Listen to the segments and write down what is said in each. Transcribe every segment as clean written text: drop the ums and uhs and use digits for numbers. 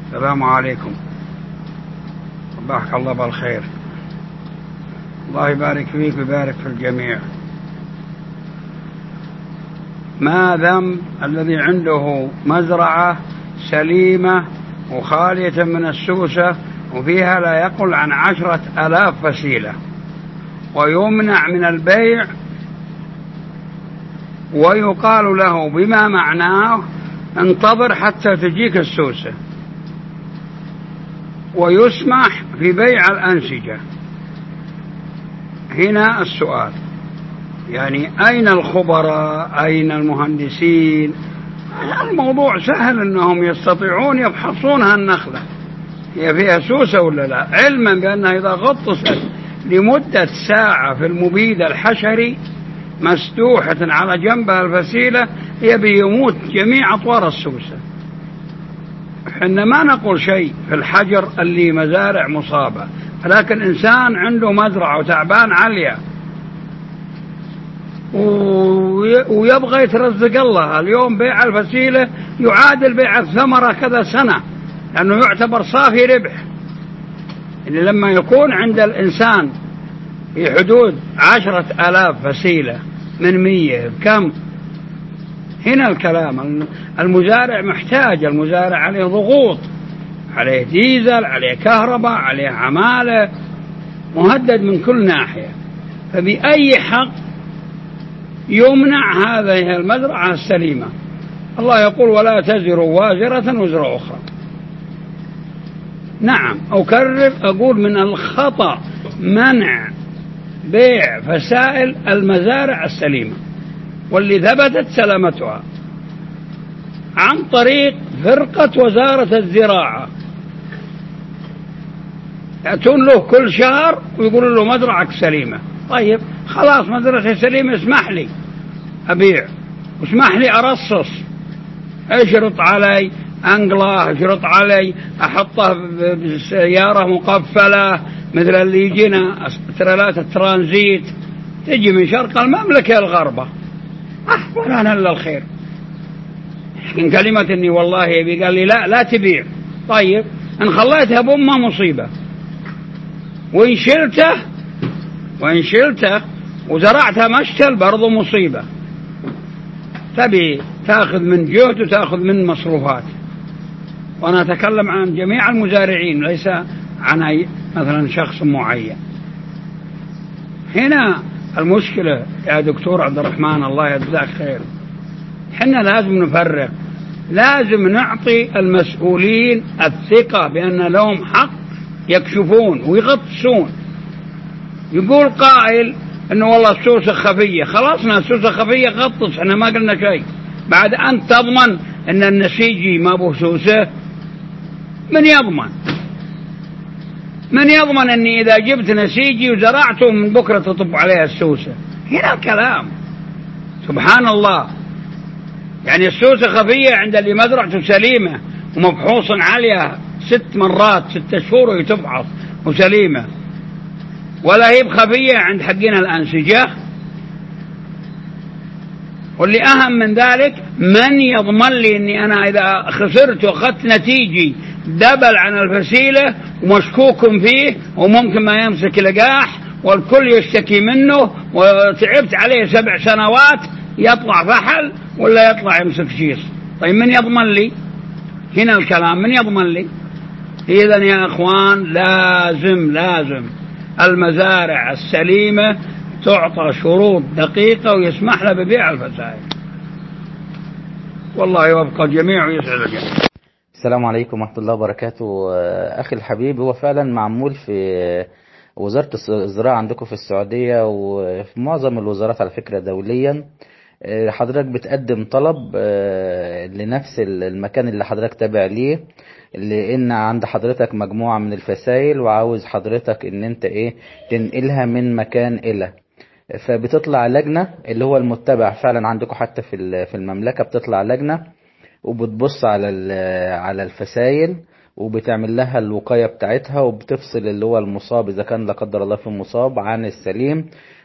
السلام عليكم. صباحك الله بالخير. الله يبارك فيك ويبارك في الجميع. ما ذنب الذي عنده مزرعة سليمة وخالية من السوسة وفيها لا يقل عن 10,000 فسيلة ويمنع من البيع ويقال له بما معناه انتظر حتى تجيك السوسة، ويسمح في بيع الأنسجة. هنا السؤال، يعني أين الخبراء؟ أين المهندسين؟ الموضوع سهل أنهم يستطيعون يفحصون هالنخلة هي فيها سوسة ولا لا، علما بأنها إذا غطست لمدة ساعة في المبيد الحشري مستوحة على جنبها الفسيلة يموت جميع أطوار السوسة. إحنا ما نقول شيء في الحجر اللي مزارع مصابة، لكن إنسان عنده مزرعة وتعبان عليها ويبغى يترزق الله، اليوم بيع الفسيلة يعادل بيع الثمرة كذا سنة، لأنه يعتبر صافي ربح. اللي لما يكون عند الإنسان في حدود 10,000 فسيلة من 100 كم؟ هنا الكلام. المزارع محتاج، المزارع عليه ضغوط، عليه ديزل، عليه كهرباء، عليه عمالة، مهدد من كل ناحية. فبأي حق يمنع هذه المزرعة السليمة؟ الله يقول ولا تزر وازرة وزر أخرى. نعم، أكرر أقول من الخطأ منع بيع فسائل المزارع السليمة واللي ثبتت سلامتها عن طريق فرقة وزارة الزراعة. يأتون له كل شهر ويقولون له مزرعك سليمة. طيب خلاص مزرعتي سليمة، اسمح لي أبيع واسمح لي أرصص، اشرط علي أنقله، اشرط علي أحطه بسيارة مقفلة مثل اللي يجينا ترالات الترانزيت تجي من شرق المملكة الغربة، ولا إلا الخير. من كلمة إني والله يبي قال لي لا تبيع. طيب إن خليتها بأمه مصيبة، وإن شلته وزرعتها مشتل برضو مصيبة. تبي تأخذ من جهد وتأخذ من مصروفات. وأنا أتكلم عن جميع المزارعين ليس عن مثلا شخص معين. هنا المشكلة يا دكتور عبد الرحمن الله يجزاك خير، حنا لازم نفرق، لازم نعطي المسؤولين الثقة بأن لهم حق يكشفون ويغطسون. يقول قائل انه والله السوسة خفية، خلاصنا السوسة خفية غطس، احنا ما قلنا شيء. بعد أنت تضمن ان النسيجي ما به سوسة؟ من يضمن اني اذا جبت نسيجي وزرعته من بكرة تطب عليها السوسة؟ هنا الكلام. سبحان الله، يعني السوسة خفية عند اللي مزرعته سليمة ومبحوث عليها 6 مرات 6 شهور ويتفحص وسليمة، ولا هي بخفية عند حقنا الأنسجة. واللي أهم من ذلك، من يضمن لي أني أنا إذا خسرت وأخذت نتيجي دبل عن الفسيلة ومشكوك فيه وممكن ما يمسك لقاح والكل يشتكي منه وتعبت عليه 7 سنوات يطلع فحل ولا يطلع يمسك شيص؟ طيب من يضمن لي؟ هنا الكلام، من يضمن لي؟ إذن يا أخوان لازم المزارع السليمة تعطى شروط دقيقة ويسمح لها ببيع الفسائل. والله يوفق الجميع ويسعد الجميع. السلام عليكم ورحمة الله وبركاته. أخي الحبيب، هو فعلا معمول في وزارة الزراعة عندكم في السعودية وفي معظم الوزارات على فكرة دوليا. حضرتك بتقدم طلب لنفس المكان اللي حضرتك تابع ليه، لان عند حضرتك مجموعة من الفسائل وعاوز حضرتك ان انت تنقلها من مكان الى، فبتطلع لجنة اللي هو المتبع فعلا عندكم حتى في المملكة، بتطلع لجنة وبتبص على الفسائل وبتعمل لها الوقاية بتاعتها وبتفصل اللي هو المصاب إذا كان لا قدر الله في مصاب عن السليم،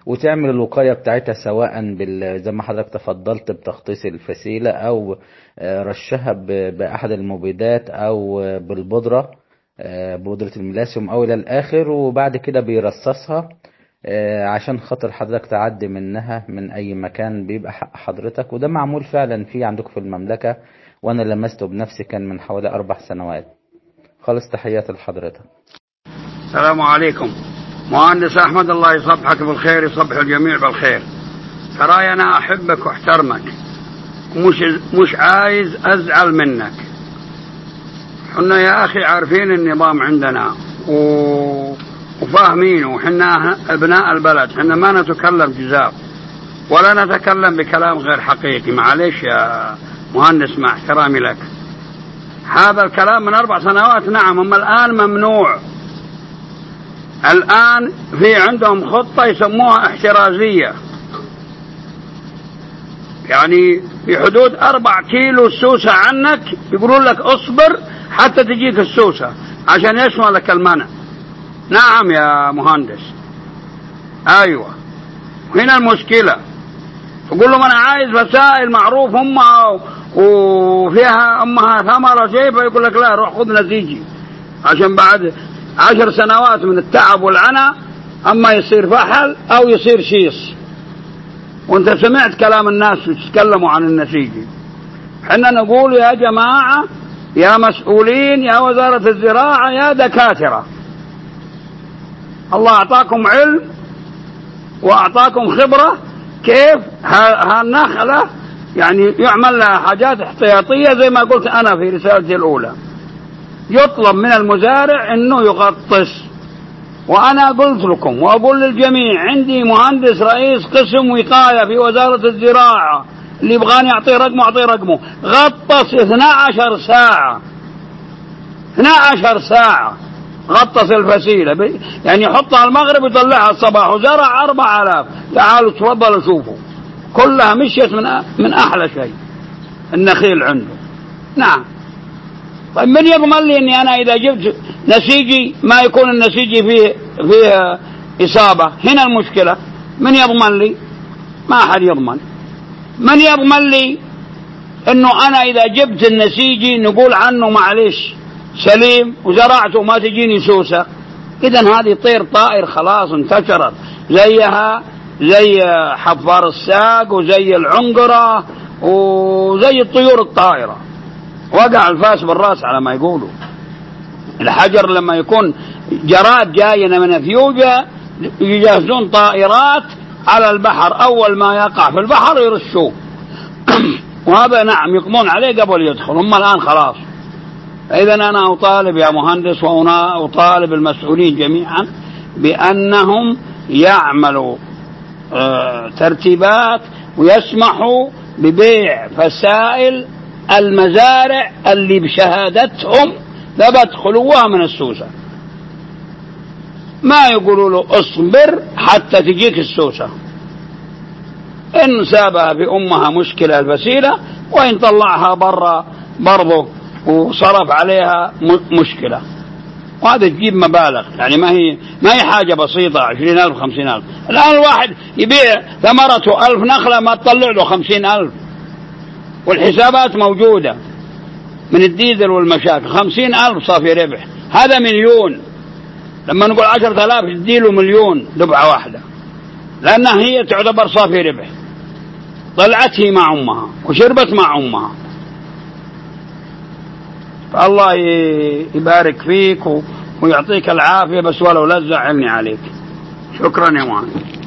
وتعمل الوقاية بتاعتها سواء زي ما حضرتك تفضلت بتخطيص الفسيلة أو رشها بأحد المبيدات أو بالبودرة، بودرة الميلاسيوم أو إلى الآخر، وبعد كده بيرصصها عشان خاطر حضرتك تعدي منها من أي مكان بيبقى حق حضرتك. وده معمول فعلا فيه عندكم في المملكة، وأنا لمسته بنفسي كان من حوالي 4 سنوات. خالص تحياتي لحضرتك. السلام عليكم. مهندس أحمد، الله يصبحك بالخير، يصبح الجميع بالخير. تراي أنا أحبك واحترمك، مش عايز أزعل منك. حنا يا أخي عارفين النظام عندنا وفاهمينه، وحنا أبناء البلد، حنا ما نتكلم جزاف ولا نتكلم بكلام غير حقيقي. معلش يا مهندس مع احترامي لك، هذا الكلام من 4 سنوات نعم، أما الآن ممنوع. الآن في عندهم خطة يسموها احترازية، يعني بحدود 4 كيلو السوسة عنك، يقولون لك اصبر حتى تجيك السوسة عشان يشمل لك المنع. نعم يا مهندس، ايوه، هنا المشكلة. تقول لهم انا عايز وسائل معروف امها وفيها امها ثمرة شيء، فيقول لك لا، روح خذ نسيجي، عشان بعد 10 سنوات من التعب والعناء اما يصير فحل او يصير شيص. وانت سمعت كلام الناس يتكلموا عن النسيجي. حنا نقول يا جماعة، يا مسؤولين، يا وزارة الزراعة، يا دكاترة، الله أعطاكم علم وأعطاكم خبرة كيف هالنخلة يعني يعمل لها حاجات احتياطية زي ما قلت أنا في رسالتي الأولى. يطلب من المزارع أنه يغطس. وأنا قلت لكم وأقول للجميع، عندي مهندس رئيس قسم وقاية في وزارة الزراعة، اللي يبغاني أعطيه رقمه أعطيه رقمه، غطس 12 ساعة 12 ساعة غطس الفسيلة، يعني يحطها المغرب ويطلعها الصباح، وزرع 4000. تعالوا تفضلوا شوفوا، كلها مشيت من أحلى شيء النخيل عنده. نعم. طيب من يضمن لي أني أنا إذا جبت نسيجي ما يكون النسيجي فيه إصابة؟ هنا المشكلة. من يضمن لي؟ ما أحد يضمن. من يضمن لي أنه أنا إذا جبت النسيجي نقول عنه معلش سليم وزرعته ما تجيني سوسة؟ إذن هذه طائر خلاص انتشرت، زيها زي حفار الساق وزي العنقرة وزي الطيور الطائرة. وقع الفاس بالراس على ما يقولوا. الحجر لما يكون جراد جاينا من اثيوبيا يجهزون طائرات على البحر، اول ما يقع في البحر يرشوه وهذا نعم يقضون عليه قبل يدخل. هم الان خلاص. اذا انا اطالب يا مهندس واطالب المسؤولين جميعا بانهم يعملوا ترتيبات ويسمحوا ببيع فسائل المزارع اللي بشهادتهم ثبت خلوها من السوسة. ما يقولوا له اصبر حتى تجيك السوسة. إن سابها بأمها مشكلة الفسيلة، وإن طلعها برا برضه وصرف عليها مشكلة. وهذا تجيب مبالغ، يعني ما هي حاجة بسيطة 20,000 50,000. الآن الواحد يبيع ثمرته 1000 نخلة ما تطلع له 50,000، والحسابات موجودة من الديزل والمشاكل. 50,000 صافي ربح، هذا مليون. لما نقول 10,000 تديله مليون دفعة واحدة، لأنها هي تعتبر صافي ربح. طلعت هي مع أمها وشربت مع أمها. فالله يبارك فيك ويعطيك العافية، بس ولو لا تزعلني عليك. شكرا يا مهندس.